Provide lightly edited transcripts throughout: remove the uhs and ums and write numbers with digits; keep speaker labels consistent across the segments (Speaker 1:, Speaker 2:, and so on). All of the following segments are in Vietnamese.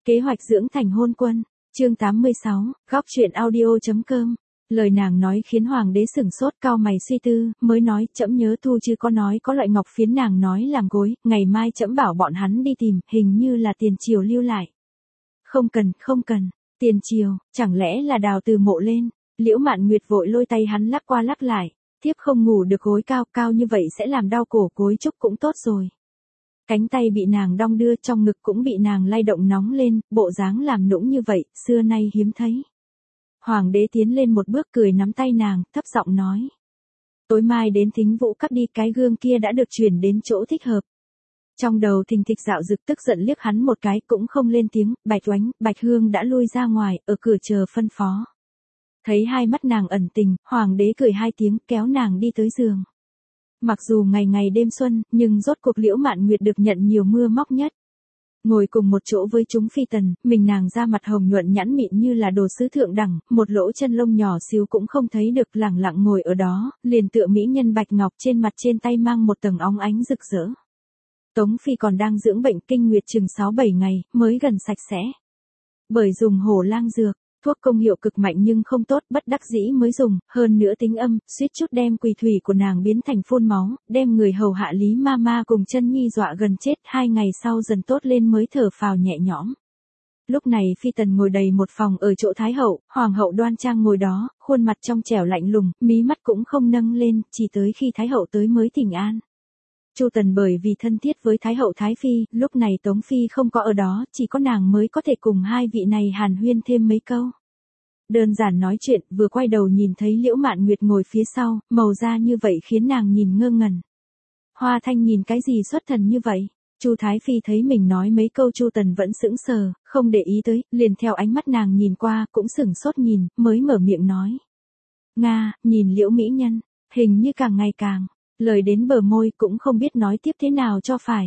Speaker 1: Kế hoạch dưỡng thành hôn quân, chương 86, góc truyện audio.com. Lời nàng nói khiến hoàng đế sửng sốt, cau mày suy tư, mới nói, trẫm nhớ Thu Chứ có nói có loại ngọc phiến nàng nói làm gối, ngày mai trẫm bảo bọn hắn đi tìm, hình như là tiền triều lưu lại. Không cần, tiền triều, chẳng lẽ là đào từ mộ lên? Liễu Mạn Nguyệt vội lôi tay hắn lắc qua lắc lại, thiếp không ngủ được, gối cao như vậy sẽ làm đau cổ, gối trúc cũng tốt rồi. Cánh tay bị nàng đong đưa, trong ngực cũng bị nàng lay động nóng lên, bộ dáng làm nũng như vậy, xưa nay hiếm thấy. Hoàng đế tiến lên một bước, cười nắm tay nàng, thấp giọng nói. Tối mai đến Thính Vũ Các đi, cái gương kia đã được chuyển đến chỗ thích hợp. Trong đầu thình thịch dạo dực, tức giận liếc hắn một cái, cũng không lên tiếng. Bạch Oánh, Bạch Hương đã lui ra ngoài, ở cửa chờ phân phó. Thấy hai mắt nàng ẩn tình, hoàng đế cười hai tiếng, kéo nàng đi tới giường. Mặc dù ngày ngày đêm xuân, nhưng rốt cuộc Liễu Mạn Nguyệt được nhận nhiều mưa móc nhất. Ngồi cùng một chỗ với chúng phi tần, mình nàng da mặt hồng nhuận nhẵn mịn như là đồ sứ thượng đẳng, một lỗ chân lông nhỏ xíu cũng không thấy được, lẳng lặng ngồi ở đó, liền tựa mỹ nhân bạch ngọc, trên mặt trên tay mang một tầng óng ánh rực rỡ. Tống phi còn đang dưỡng bệnh kinh nguyệt chừng 6-7 ngày, mới gần sạch sẽ. Bởi dùng hổ lang dược, thuốc công hiệu cực mạnh nhưng không tốt, bất đắc dĩ mới dùng, hơn nữa tính âm, suýt chút đem quỳ thủy của nàng biến thành phun máu, đem người hầu hạ Lý Mama cùng Chân Nhi dọa gần chết. 2 ngày sau dần tốt lên mới thở phào nhẹ nhõm. Lúc này phi tần ngồi đầy một phòng ở chỗ Thái hậu, Hoàng hậu đoan trang ngồi đó, khuôn mặt trong trẻo lạnh lùng, mí mắt cũng không nâng lên, chỉ tới khi Thái hậu tới mới thỉnh an. Chu Tần bởi vì thân thiết với Thái hậu Thái phi, lúc này Tống phi không có ở đó, chỉ có nàng mới có thể cùng hai vị này hàn huyên thêm mấy câu. Đơn giản nói chuyện, vừa quay đầu nhìn thấy Liễu Mạn Nguyệt ngồi phía sau, màu da như vậy khiến nàng nhìn ngơ ngẩn. Hoa Thanh nhìn cái gì xuất thần như vậy? Chu Thái phi thấy mình nói mấy câu, Chu Tần vẫn sững sờ, không để ý tới, liền theo ánh mắt nàng nhìn qua, cũng sửng sốt nhìn, mới mở miệng nói. Nga, nhìn Liễu mỹ nhân, hình như càng ngày càng, lời đến bờ môi cũng không biết nói tiếp thế nào cho phải.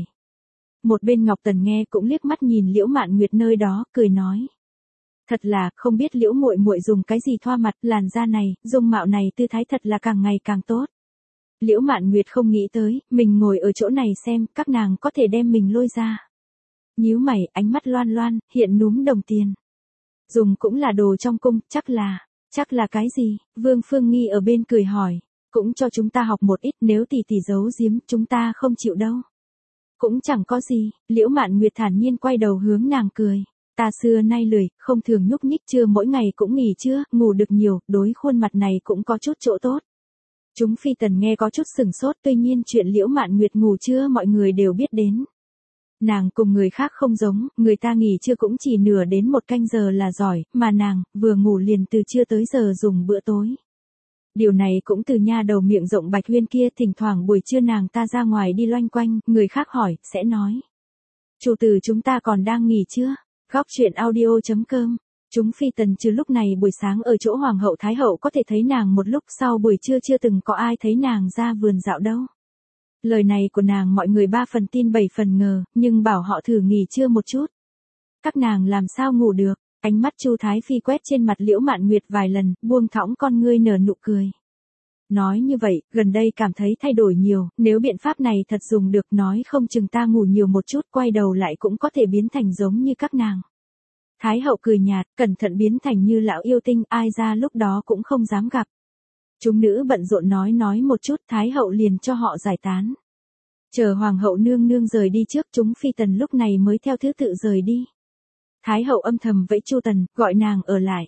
Speaker 1: Một bên Ngọc Tần nghe cũng liếc mắt nhìn Liễu Mạn Nguyệt nơi đó, cười nói. Thật là, không biết Liễu muội muội dùng cái gì thoa mặt, làn da này, dung mạo này, tư thái thật là càng ngày càng tốt. Liễu Mạn Nguyệt không nghĩ tới, mình ngồi ở chỗ này xem, các nàng có thể đem mình lôi ra. Nhíu mày, ánh mắt loan loan, hiện núm đồng tiền. Dùng cũng là đồ trong cung, chắc là cái gì? Vương Phương Nghi ở bên cười hỏi, cũng cho chúng ta học một ít, nếu tỷ tỷ giấu giếm, chúng ta không chịu đâu. Cũng chẳng có gì, Liễu Mạn Nguyệt thản nhiên quay đầu hướng nàng cười. Ta xưa nay lười, không thường nhúc nhích, trưa mỗi ngày cũng nghỉ trưa, ngủ được nhiều, đối khuôn mặt này cũng có chút chỗ tốt. Chúng phi tần nghe có chút sừng sốt, tuy nhiên chuyện Liễu Mạn Nguyệt ngủ trưa mọi người đều biết đến. Nàng cùng người khác không giống, người ta nghỉ trưa cũng chỉ nửa đến 1 canh giờ là giỏi, mà nàng, vừa ngủ liền từ trưa tới giờ dùng bữa tối. Điều này cũng từ nha đầu miệng rộng Bạch Huyên kia, thỉnh thoảng buổi trưa nàng ta ra ngoài đi loanh quanh, người khác hỏi, sẽ nói. Chủ tử chúng ta còn đang nghỉ trưa. Góc truyện audio.com. Chúng phi tần trừ lúc này buổi sáng ở chỗ Hoàng hậu Thái hậu có thể thấy nàng một lúc, sau buổi trưa chưa từng có ai thấy nàng ra vườn dạo đâu. Lời này của nàng mọi người 3 phần tin 7 phần ngờ, nhưng bảo họ thử nghỉ trưa một chút. Các nàng làm sao ngủ được? Ánh mắt Chu Thái phi quét trên mặt Liễu Mạn Nguyệt vài lần, buông thõng con ngươi nở nụ cười. Nói như vậy, gần đây cảm thấy thay đổi nhiều, nếu biện pháp này thật dùng được, nói không chừng ta ngủ nhiều một chút, quay đầu lại cũng có thể biến thành giống như các nàng. Thái hậu cười nhạt, cẩn thận biến thành như lão yêu tinh, ai ra lúc đó cũng không dám gặp. Chúng nữ bận rộn nói một chút, Thái hậu liền cho họ giải tán. Chờ Hoàng hậu nương nương rời đi trước, chúng phi tần lúc này mới theo thứ tự rời đi. Thái hậu âm thầm vẫy Chu Tần, gọi nàng ở lại.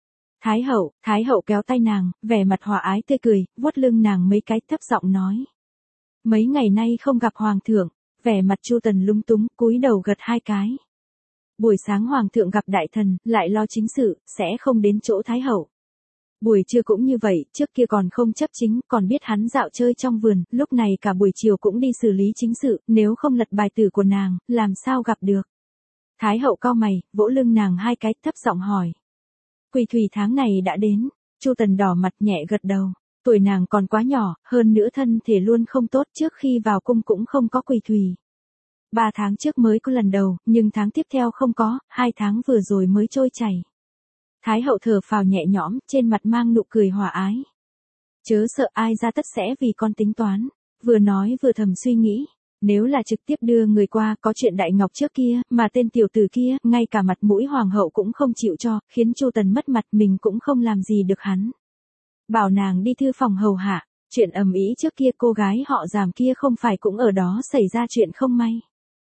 Speaker 1: Thái hậu kéo tay nàng, vẻ mặt hòa ái tươi cười, vuốt lưng nàng mấy cái, thấp giọng nói. Mấy ngày nay không gặp hoàng thượng, vẻ mặt Chu Tần lung túng, cúi đầu gật 2 cái. Buổi sáng hoàng thượng gặp đại thần, lại lo chính sự, sẽ không đến chỗ Thái hậu. Buổi trưa cũng như vậy, trước kia còn không chấp chính, còn biết hắn dạo chơi trong vườn, lúc này cả buổi chiều cũng đi xử lý chính sự, nếu không lật bài tử của nàng, làm sao gặp được. Thái hậu cau mày, vỗ lưng nàng 2 cái, thấp giọng hỏi. Quỳ thủy tháng này đã đến. Chu Tần đỏ mặt nhẹ gật đầu. Tuổi nàng còn quá nhỏ, hơn nữa thân thể luôn không tốt, trước khi vào cung cũng không có quỳ thủy. 3 tháng trước mới có lần đầu, nhưng tháng tiếp theo không có, 2 tháng vừa rồi mới trôi chảy. Thái hậu thở phào nhẹ nhõm, trên mặt mang nụ cười hòa ái. Chớ sợ, ai ra tất sẽ vì con tính toán. Vừa nói vừa thầm suy nghĩ. Nếu là trực tiếp đưa người qua, có chuyện Đại Ngọc trước kia, mà tên tiểu tử kia, ngay cả mặt mũi hoàng hậu cũng không chịu cho, khiến Chu Tần mất mặt, mình cũng không làm gì được hắn. Bảo nàng đi thư phòng hầu hạ, chuyện ầm ĩ trước kia cô gái họ Giàm kia không phải cũng ở đó xảy ra chuyện không may.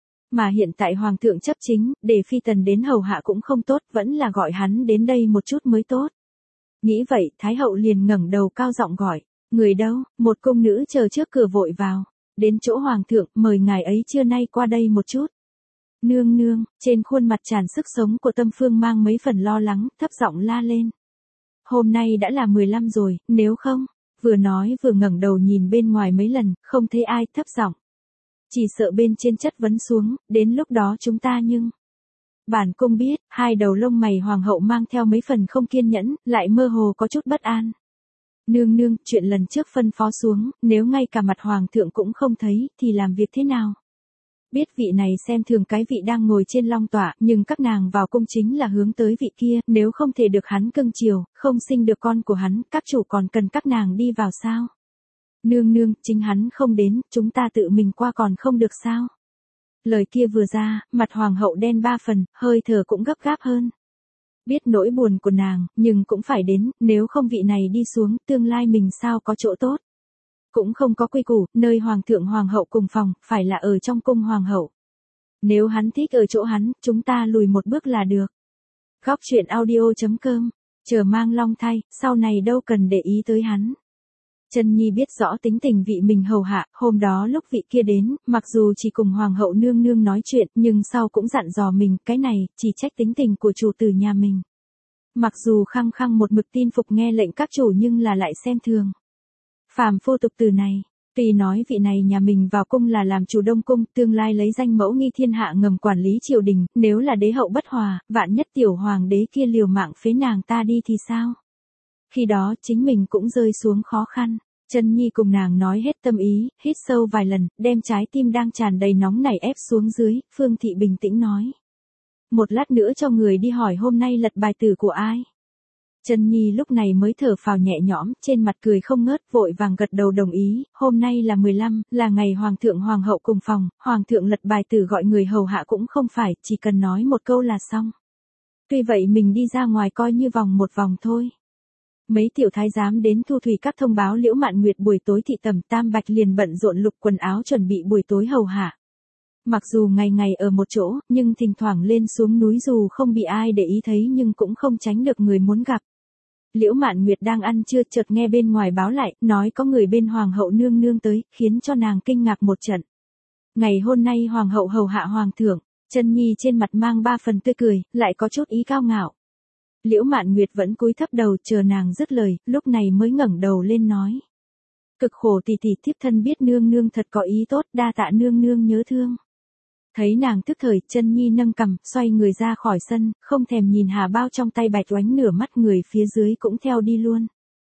Speaker 1: Mà hiện tại hoàng thượng chấp chính, để phi tần đến hầu hạ cũng không tốt, vẫn là gọi hắn đến đây một chút mới tốt. Nghĩ vậy, Thái hậu liền ngẩng đầu cao giọng gọi, người đâu? Một cung nữ chờ trước cửa vội vào. Đến chỗ hoàng thượng, mời ngài ấy trưa nay qua đây một chút. Nương nương, trên khuôn mặt tràn sức sống của Tâm Phương mang mấy phần lo lắng, thấp giọng la lên. Hôm nay đã là 15 rồi, nếu không, vừa nói vừa ngẩng đầu nhìn bên ngoài mấy lần, không thấy ai, thấp giọng. Chỉ sợ bên trên chất vấn xuống, đến lúc đó chúng ta nhưng. Bản cung biết, hai đầu lông mày hoàng hậu mang theo mấy phần không kiên nhẫn, lại mơ hồ có chút bất an. Nương nương, chuyện lần trước phân phó xuống, nếu ngay cả mặt hoàng thượng cũng không thấy, thì làm việc thế nào? Biết vị này xem thường cái vị đang ngồi trên long tọa, nhưng các nàng vào cung chính là hướng tới vị kia, nếu không thể được hắn cưng chiều, không sinh được con của hắn, các chủ còn cần các nàng đi vào sao? Nương nương, chính hắn không đến, chúng ta tự mình qua còn không được sao? Lời kia vừa ra, mặt hoàng hậu đen ba phần, hơi thở cũng gấp gáp hơn. Biết nỗi buồn của nàng, nhưng cũng phải đến, nếu không vị này đi xuống, tương lai mình sao có chỗ tốt. Cũng không có quy củ, nơi hoàng thượng hoàng hậu cùng phòng, phải là ở trong cung hoàng hậu. Nếu hắn thích ở chỗ hắn, chúng ta lùi một bước là được. Góc truyện audio.com, chờ mang long thay, sau này đâu cần để ý tới hắn. Chân Nhi biết rõ tính tình vị mình hầu hạ, hôm đó lúc vị kia đến, mặc dù chỉ cùng hoàng hậu nương nương nói chuyện, nhưng sau cũng dặn dò mình, cái này, chỉ trách tính tình của chủ tử nhà mình. Mặc dù khăng khăng một mực tin phục nghe lệnh các chủ nhưng là lại xem thường. Phàm phu tục tử này, tuy nói vị này nhà mình vào cung là làm chủ đông cung, tương lai lấy danh mẫu nghi thiên hạ ngầm quản lý triều đình, nếu là đế hậu bất hòa, vạn nhất tiểu hoàng đế kia liều mạng phế nàng ta đi thì sao? Khi đó chính mình cũng rơi xuống khó khăn. Chân Nhi cùng nàng nói hết tâm ý, hít sâu vài lần, đem trái tim đang tràn đầy nóng nảy ép xuống dưới, Phương Thị bình tĩnh nói. Một lát nữa cho người đi hỏi hôm nay lật bài tử của ai. Chân Nhi lúc này mới thở phào nhẹ nhõm, trên mặt cười không ngớt, vội vàng gật đầu đồng ý, hôm nay là 15, là ngày hoàng thượng hoàng hậu cùng phòng, hoàng thượng lật bài tử gọi người hầu hạ cũng không phải, chỉ cần nói một câu là xong. Tuy vậy mình đi ra ngoài coi như vòng một vòng thôi. Mấy tiểu thái giám đến thu thủy các thông báo Liễu Mạn Nguyệt buổi tối thị tẩm, Tam Bạch liền bận rộn lục quần áo chuẩn bị buổi tối hầu hạ. Mặc dù ngày ngày ở một chỗ, nhưng thỉnh thoảng lên xuống núi dù không bị ai để ý thấy nhưng cũng không tránh được người muốn gặp. Liễu Mạn Nguyệt đang ăn trưa chợt nghe bên ngoài báo lại, nói có người bên hoàng hậu nương nương tới, khiến cho nàng kinh ngạc một trận. Ngày hôm nay hoàng hậu hầu hạ hoàng thượng, Chân Nhi trên mặt mang ba phần tươi cười, lại có chút ý cao ngạo. Liễu Mạn Nguyệt vẫn cúi thấp đầu chờ nàng dứt lời, lúc này mới ngẩng đầu lên nói. Cực khổ tỷ tỷ, thiếp thân biết nương nương thật có ý tốt, đa tạ nương nương nhớ thương. Thấy nàng tức thời, Chân Nhi nâng cằm, xoay người ra khỏi sân, không thèm nhìn hà bao trong tay Bạch Oánh, nửa mắt người phía dưới cũng theo đi luôn.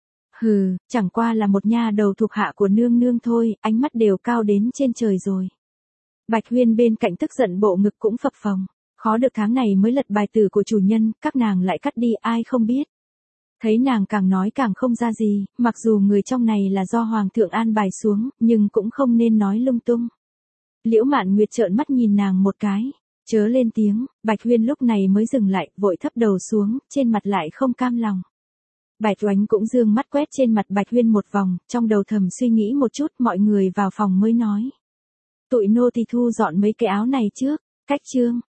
Speaker 1: Hừ, chẳng qua là một nha đầu thuộc hạ của nương nương thôi, ánh mắt đều cao đến trên trời rồi. Bạch Huyên bên cạnh tức giận bộ ngực cũng phập phồng. Khó được tháng này mới lật bài tử của chủ nhân, các nàng lại cắt đi, ai không biết. Thấy nàng càng nói càng không ra gì, mặc dù người trong này là do hoàng thượng an bài xuống, nhưng cũng không nên nói lung tung. Liễu Mạn Nguyệt trợn mắt nhìn nàng một cái, chớ lên tiếng, Bạch Huyên lúc này mới dừng lại, vội thấp đầu xuống, trên mặt lại không cam lòng. Bạch Oánh cũng dương mắt quét trên mặt Bạch Huyên một vòng, trong đầu thầm suy nghĩ một chút, mọi người vào phòng mới nói. Tụi nô thì thu dọn mấy cái áo này trước, cách chương.